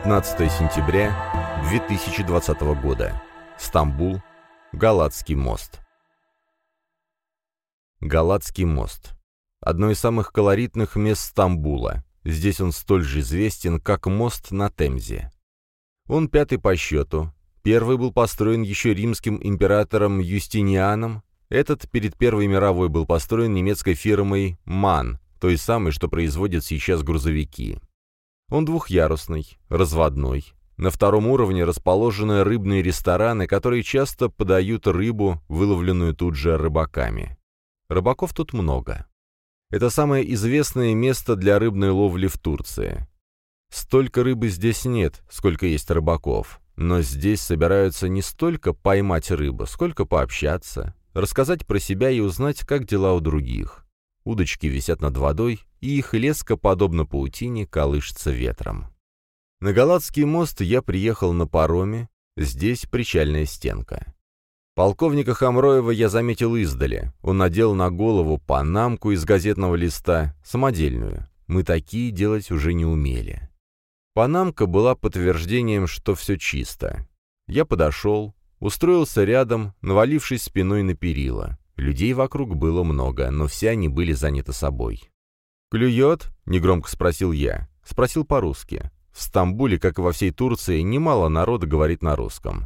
15 сентября 2020 года. Стамбул. Галатский мост. Галатский мост. Одно из самых колоритных мест Стамбула. Здесь он столь же известен, как мост на Темзе. Он пятый по счету. Первый был построен еще римским императором Юстинианом. Этот перед Первой мировой был построен немецкой фирмой «МАН», той самой, что производит сейчас грузовики. Он двухъярусный, разводной. На втором уровне расположены рыбные рестораны, которые часто подают рыбу, выловленную тут же рыбаками. Рыбаков тут много. Это самое известное место для рыбной ловли в Турции. Столько рыбы здесь нет, сколько есть рыбаков. Но здесь собираются не столько поймать рыбу, сколько пообщаться, рассказать про себя и узнать, как дела у других. Удочки висят над водой, и их леска, подобно паутине, колышется ветром. На Галатский мост я приехал на пароме, здесь причальная стенка. Полковника Хамроева я заметил издали. Он надел на голову панамку из газетного листа, самодельную. Мы такие делать уже не умели. Панамка была подтверждением, что все чисто. Я подошел, устроился рядом, навалившись спиной на перила. Людей вокруг было много, но все они были заняты собой. «Клюет?» — негромко спросил я. Спросил по-русски. В Стамбуле, как и во всей Турции, немало народа говорит на русском.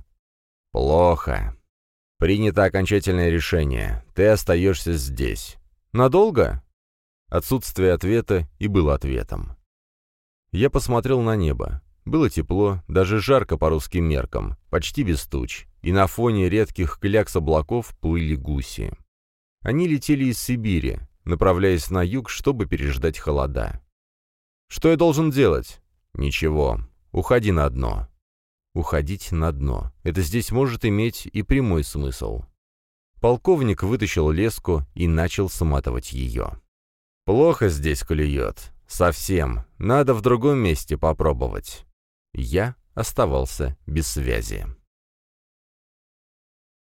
«Плохо. Принято окончательное решение. Ты остаешься здесь. Надолго?» Отсутствие ответа и было ответом. Я посмотрел на небо. Было тепло, даже жарко по русским меркам, почти без туч, и на фоне редких клякс облаков плыли гуси. Они летели из Сибири, направляясь на юг, чтобы переждать холода. «Что я должен делать?» «Ничего. Уходи на дно». Уходить на дно. Это здесь может иметь и прямой смысл. Полковник вытащил леску и начал сматывать ее. «Плохо здесь клюет. Совсем. Надо в другом месте попробовать». Я оставался без связи.